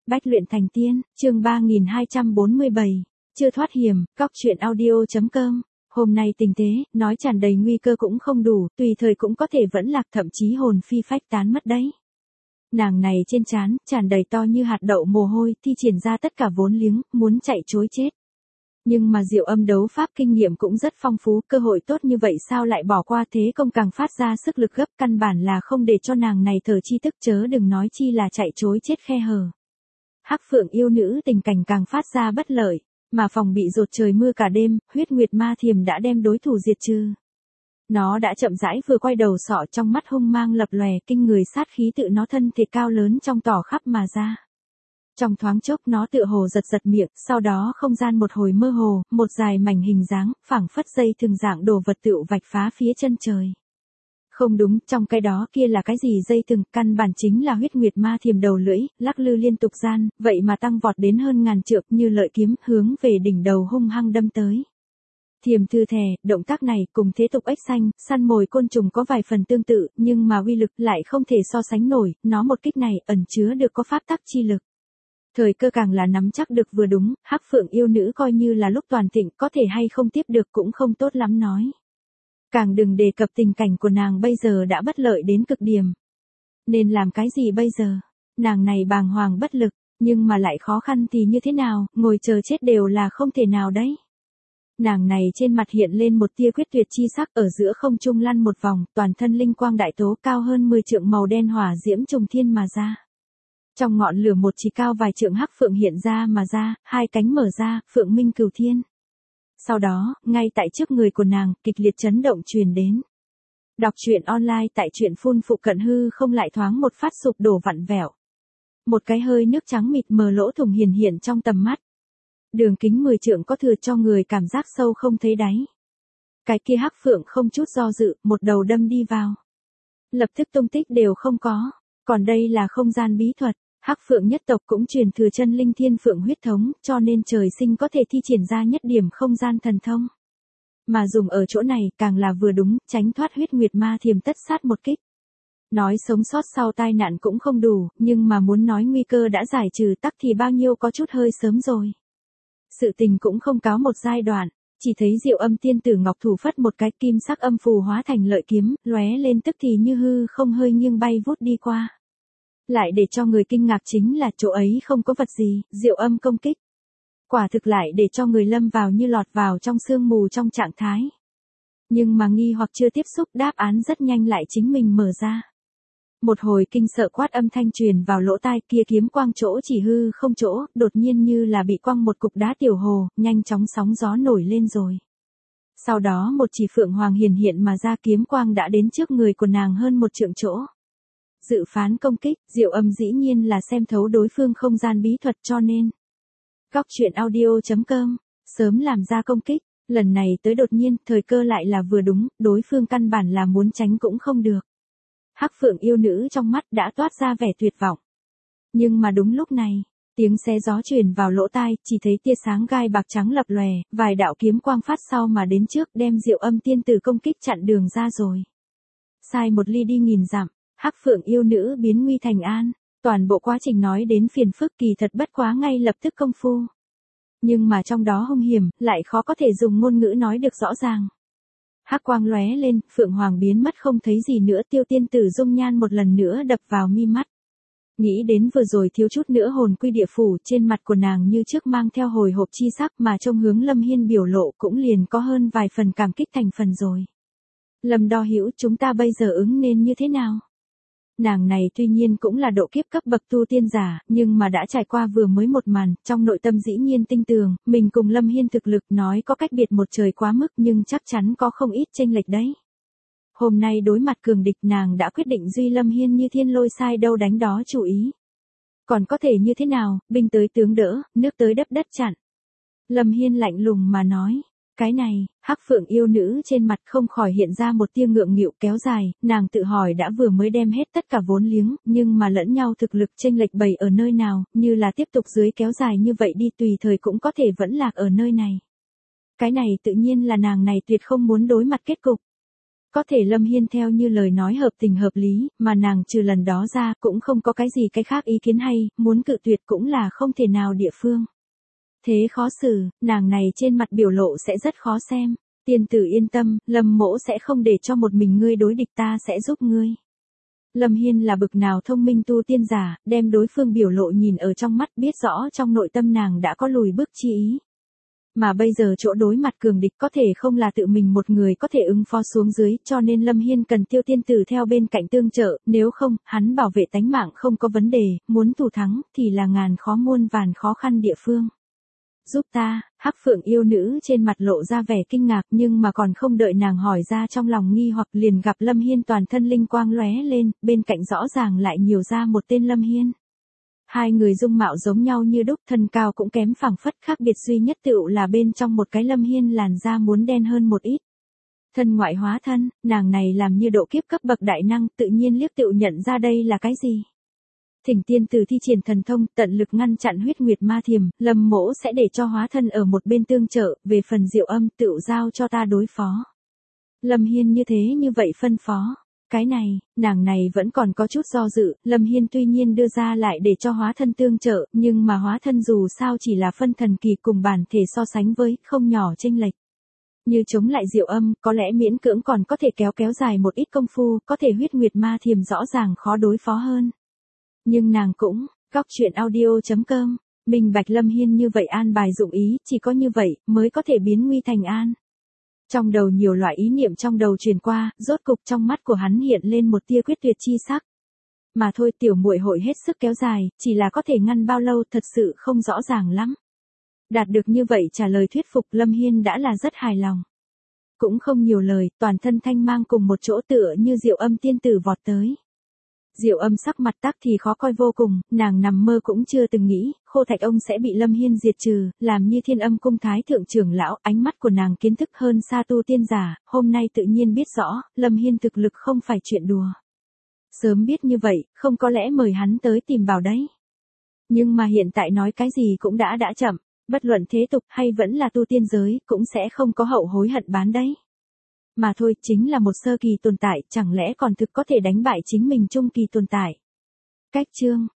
Bách luyện thành tiên, chương 3247, chưa thoát hiểm, góc truyện audio.com. Hôm nay tình thế, nói tràn đầy nguy cơ cũng không đủ, tùy thời cũng có thể vẫn lạc, thậm chí hồn phi phách tán mất đấy. Nàng này trên trán, tràn đầy to như hạt đậu mồ hôi, thi triển ra tất cả vốn liếng, muốn chạy trối chết. Nhưng mà Diệu Âm đấu pháp kinh nghiệm cũng rất phong phú, cơ hội tốt như vậy sao lại bỏ qua, thế công càng phát ra sức lực gấp, căn bản là không để cho nàng này thở chi tức, chớ đừng nói chi là chạy trối chết khe hở. Hắc Phượng yêu nữ tình cảnh càng phát ra bất lợi, mà phòng bị dột trời mưa cả đêm, huyết nguyệt ma thiềm đã đem đối thủ diệt trừ. Nó đã chậm rãi vừa quay đầu sọ, trong mắt hung mang lập lòe, kinh người sát khí tự nó thân thể cao lớn trong tỏ khắp mà ra. Trong thoáng chốc nó tựa hồ giật giật miệng, sau đó không gian một hồi mơ hồ, một dài mảnh hình dáng, phảng phất dây thường dạng đồ vật tựu vạch phá phía chân trời. Không đúng, trong cái đó kia là cái gì dây thừng, căn bản chính là huyết nguyệt ma thiềm đầu lưỡi, lắc lư liên tục gian, vậy mà tăng vọt đến hơn ngàn trượng như lợi kiếm, hướng về đỉnh đầu hung hăng đâm tới. Thiềm thư thè, động tác này cùng thế tục ếch xanh, săn mồi côn trùng có vài phần tương tự, nhưng mà uy lực lại không thể so sánh nổi, nó một kích này ẩn chứa được có pháp tắc chi lực. Thời cơ càng là nắm chắc được vừa đúng, Hắc Phượng yêu nữ coi như là lúc toàn thịnh, có thể hay không tiếp được cũng không tốt lắm nói. Càng đừng đề cập tình cảnh của nàng bây giờ đã bất lợi đến cực điểm. Nên làm cái gì bây giờ? Nàng này bàng hoàng bất lực, nhưng mà lại khó khăn thì như thế nào, ngồi chờ chết đều là không thể nào đấy. Nàng này trên mặt hiện lên một tia quyết tuyệt chi sắc, ở giữa không trung lăn một vòng, toàn thân linh quang đại tố, cao hơn 10 trượng màu đen hỏa diễm trùng thiên mà ra. Trong ngọn lửa một chỉ cao vài trượng hắc phượng hiện ra mà ra, hai cánh mở ra, phượng minh cửu thiên. Sau đó, ngay tại trước người của nàng, kịch liệt chấn động truyền đến. Đọc truyện online tại truyện phun phụ cận hư không lại thoáng một phát sụp đổ vặn vẹo. Một cái hơi nước trắng mịt mờ lỗ thủng hiển hiện trong tầm mắt. Đường kính 10 trượng có thừa cho người cảm giác sâu không thấy đáy. Cái kia hắc phượng không chút do dự, một đầu đâm đi vào. Lập tức tung tích đều không có. Còn đây là không gian bí thuật. Hắc Phượng nhất tộc cũng truyền thừa chân linh thiên phượng huyết thống, cho nên trời sinh có thể thi triển ra nhất điểm không gian thần thông. Mà dùng ở chỗ này càng là vừa đúng, tránh thoát huyết nguyệt ma thiềm tất sát một kích. Nói sống sót sau tai nạn cũng không đủ, nhưng mà muốn nói nguy cơ đã giải trừ tắc thì bao nhiêu có chút hơi sớm rồi. Sự tình cũng không cáo một giai đoạn, chỉ thấy Diệu Âm tiên tử ngọc thủ phất một cái, kim sắc âm phù hóa thành lợi kiếm, lóe lên tức thì như hư không hơi nghiêng bay vút đi qua. Lại để cho người kinh ngạc chính là chỗ ấy không có vật gì, Diệu Âm công kích. Quả thực lại để cho người lâm vào như lọt vào trong sương mù trong trạng thái. Nhưng mà nghi hoặc chưa tiếp xúc, đáp án rất nhanh lại chính mình mở ra. Một hồi kinh sợ quát âm thanh truyền vào lỗ tai, kia kiếm quang chỗ chỉ hư không chỗ, đột nhiên như là bị quăng một cục đá tiểu hồ, nhanh chóng sóng gió nổi lên rồi. Sau đó một chỉ phượng hoàng hiển hiện mà ra, kiếm quang đã đến trước người của nàng hơn một trượng chỗ. Dự phán công kích, Diệu Âm dĩ nhiên là xem thấu đối phương không gian bí thuật, cho nên góc truyện audio.com sớm làm ra công kích, lần này tới đột nhiên, thời cơ lại là vừa đúng, đối phương căn bản là muốn tránh cũng không được. Hắc Phượng yêu nữ trong mắt đã toát ra vẻ tuyệt vọng. Nhưng mà đúng lúc này, tiếng xé gió truyền vào lỗ tai, chỉ thấy tia sáng gai bạc trắng lập lòe, vài đạo kiếm quang phát sau mà đến trước, đem Diệu Âm tiên tử công kích chặn đường ra rồi. Sai một ly đi nghìn dặm. Hắc Phượng yêu nữ biến nguy thành an, toàn bộ quá trình nói đến phiền phức kỳ thật bất quá ngay lập tức công phu. Nhưng mà trong đó hung hiểm, lại khó có thể dùng ngôn ngữ nói được rõ ràng. Hắc quang lóe lên, Phượng Hoàng biến mất không thấy gì nữa, Tiêu tiên tử dung nhan một lần nữa đập vào mi mắt. Nghĩ đến vừa rồi thiếu chút nữa hồn quy địa phủ, trên mặt của nàng như trước mang theo hồi hộp chi sắc, mà trong hướng Lâm Hiên biểu lộ cũng liền có hơn vài phần cảm kích thành phần rồi. Lâm Đo Hữu, chúng ta bây giờ ứng nên như thế nào? Nàng này tuy nhiên cũng là độ kiếp cấp bậc tu tiên giả, nhưng mà đã trải qua vừa mới một màn, trong nội tâm dĩ nhiên tinh tường, mình cùng Lâm Hiên thực lực nói có cách biệt một trời quá mức, nhưng chắc chắn có không ít chênh lệch đấy. Hôm nay đối mặt cường địch, nàng đã quyết định duy Lâm Hiên như thiên lôi sai đâu đánh đó chủ ý. Còn có thể như thế nào, binh tới tướng đỡ, nước tới đắp đất chặn. Lâm Hiên lạnh lùng mà nói. Cái này, Hắc Phượng yêu nữ trên mặt không khỏi hiện ra một tia ngượng nghịu kéo dài, nàng tự hỏi đã vừa mới đem hết tất cả vốn liếng, nhưng mà lẫn nhau thực lực chênh lệch bày ở nơi nào, như là tiếp tục dưới kéo dài như vậy đi tùy thời cũng có thể vẫn lạc ở nơi này. Cái này tự nhiên là nàng này tuyệt không muốn đối mặt kết cục. Có thể Lâm Hiên theo như lời nói hợp tình hợp lý, mà nàng trừ lần đó ra cũng không có cái gì cái khác ý kiến hay, muốn cự tuyệt cũng là không thể nào địa phương. Thế khó xử, nàng này trên mặt biểu lộ sẽ rất khó xem. Tiên tử yên tâm, Lâm mỗ sẽ không để cho một mình ngươi đối địch, ta sẽ giúp ngươi. Lâm Hiên là bực nào thông minh tu tiên giả, đem đối phương biểu lộ nhìn ở trong mắt, biết rõ trong nội tâm nàng đã có lùi bước chi ý. Mà bây giờ chỗ đối mặt cường địch có thể không là tự mình một người có thể ứng phó xuống dưới, cho nên Lâm Hiên cần Tiêu tiên tử theo bên cạnh tương trợ, nếu không, hắn bảo vệ tánh mạng không có vấn đề, muốn thủ thắng thì là ngàn khó muôn vàn khó khăn địa phương. Giúp ta, Hắc Phượng yêu nữ trên mặt lộ ra vẻ kinh ngạc, nhưng mà còn không đợi nàng hỏi ra trong lòng nghi hoặc liền gặp Lâm Hiên toàn thân linh quang lóe lên, bên cạnh rõ ràng lại nhiều ra một tên Lâm Hiên. Hai người dung mạo giống nhau như đúc, thân cao cũng kém phảng phất, khác biệt duy nhất tựu là bên trong một cái Lâm Hiên làn da muốn đen hơn một ít. Thân ngoại hóa thân, nàng này làm như độ kiếp cấp bậc đại năng, tự nhiên liếc tựu nhận ra đây là cái gì. Thỉnh tiên tử thi triển thần thông, tận lực ngăn chặn huyết nguyệt ma thiềm, Lâm mỗ sẽ để cho hóa thân ở một bên tương trợ, về phần Diệu Âm tựu giao cho ta đối phó. Lâm Hiên như thế như vậy phân phó. Cái này, nàng này vẫn còn có chút do dự, Lâm Hiên tuy nhiên đưa ra lại để cho hóa thân tương trợ, nhưng mà hóa thân dù sao chỉ là phân thần kỳ, cùng bản thể so sánh với, không nhỏ chênh lệch. Như chống lại Diệu Âm, có lẽ miễn cưỡng còn có thể kéo dài một ít công phu, có thể huyết nguyệt ma thiềm rõ ràng khó đối phó hơn. Nhưng nàng cũng, góc chuyện audio.com, minh bạch Lâm Hiên như vậy an bài dụng ý, chỉ có như vậy, mới có thể biến nguy thành an. Trong đầu nhiều loại ý niệm trong đầu truyền qua, rốt cục trong mắt của hắn hiện lên một tia quyết tuyệt chi sắc. Mà thôi, tiểu muội hội hết sức kéo dài, chỉ là có thể ngăn bao lâu thật sự không rõ ràng lắm. Đạt được như vậy trả lời thuyết phục, Lâm Hiên đã là rất hài lòng. Cũng không nhiều lời, toàn thân thanh mang cùng một chỗ tựa như Diệu Âm tiên tử vọt tới. Diệu Âm sắc mặt tắc thì khó coi vô cùng, nàng nằm mơ cũng chưa từng nghĩ, Khô Thạch ông sẽ bị Lâm Hiên diệt trừ, làm như Thiên Âm cung thái thượng trưởng lão, ánh mắt của nàng kiến thức hơn xa tu tiên giả, hôm nay tự nhiên biết rõ, Lâm Hiên thực lực không phải chuyện đùa. Sớm biết như vậy, không có lẽ mời hắn tới tìm bảo đấy. Nhưng mà hiện tại nói cái gì cũng đã chậm, bất luận thế tục hay vẫn là tu tiên giới, cũng sẽ không có hậu hối hận bán đấy. Mà thôi, chính là một sơ kỳ tồn tại, chẳng lẽ còn thực có thể đánh bại chính mình trung kỳ tồn tại. Cách chương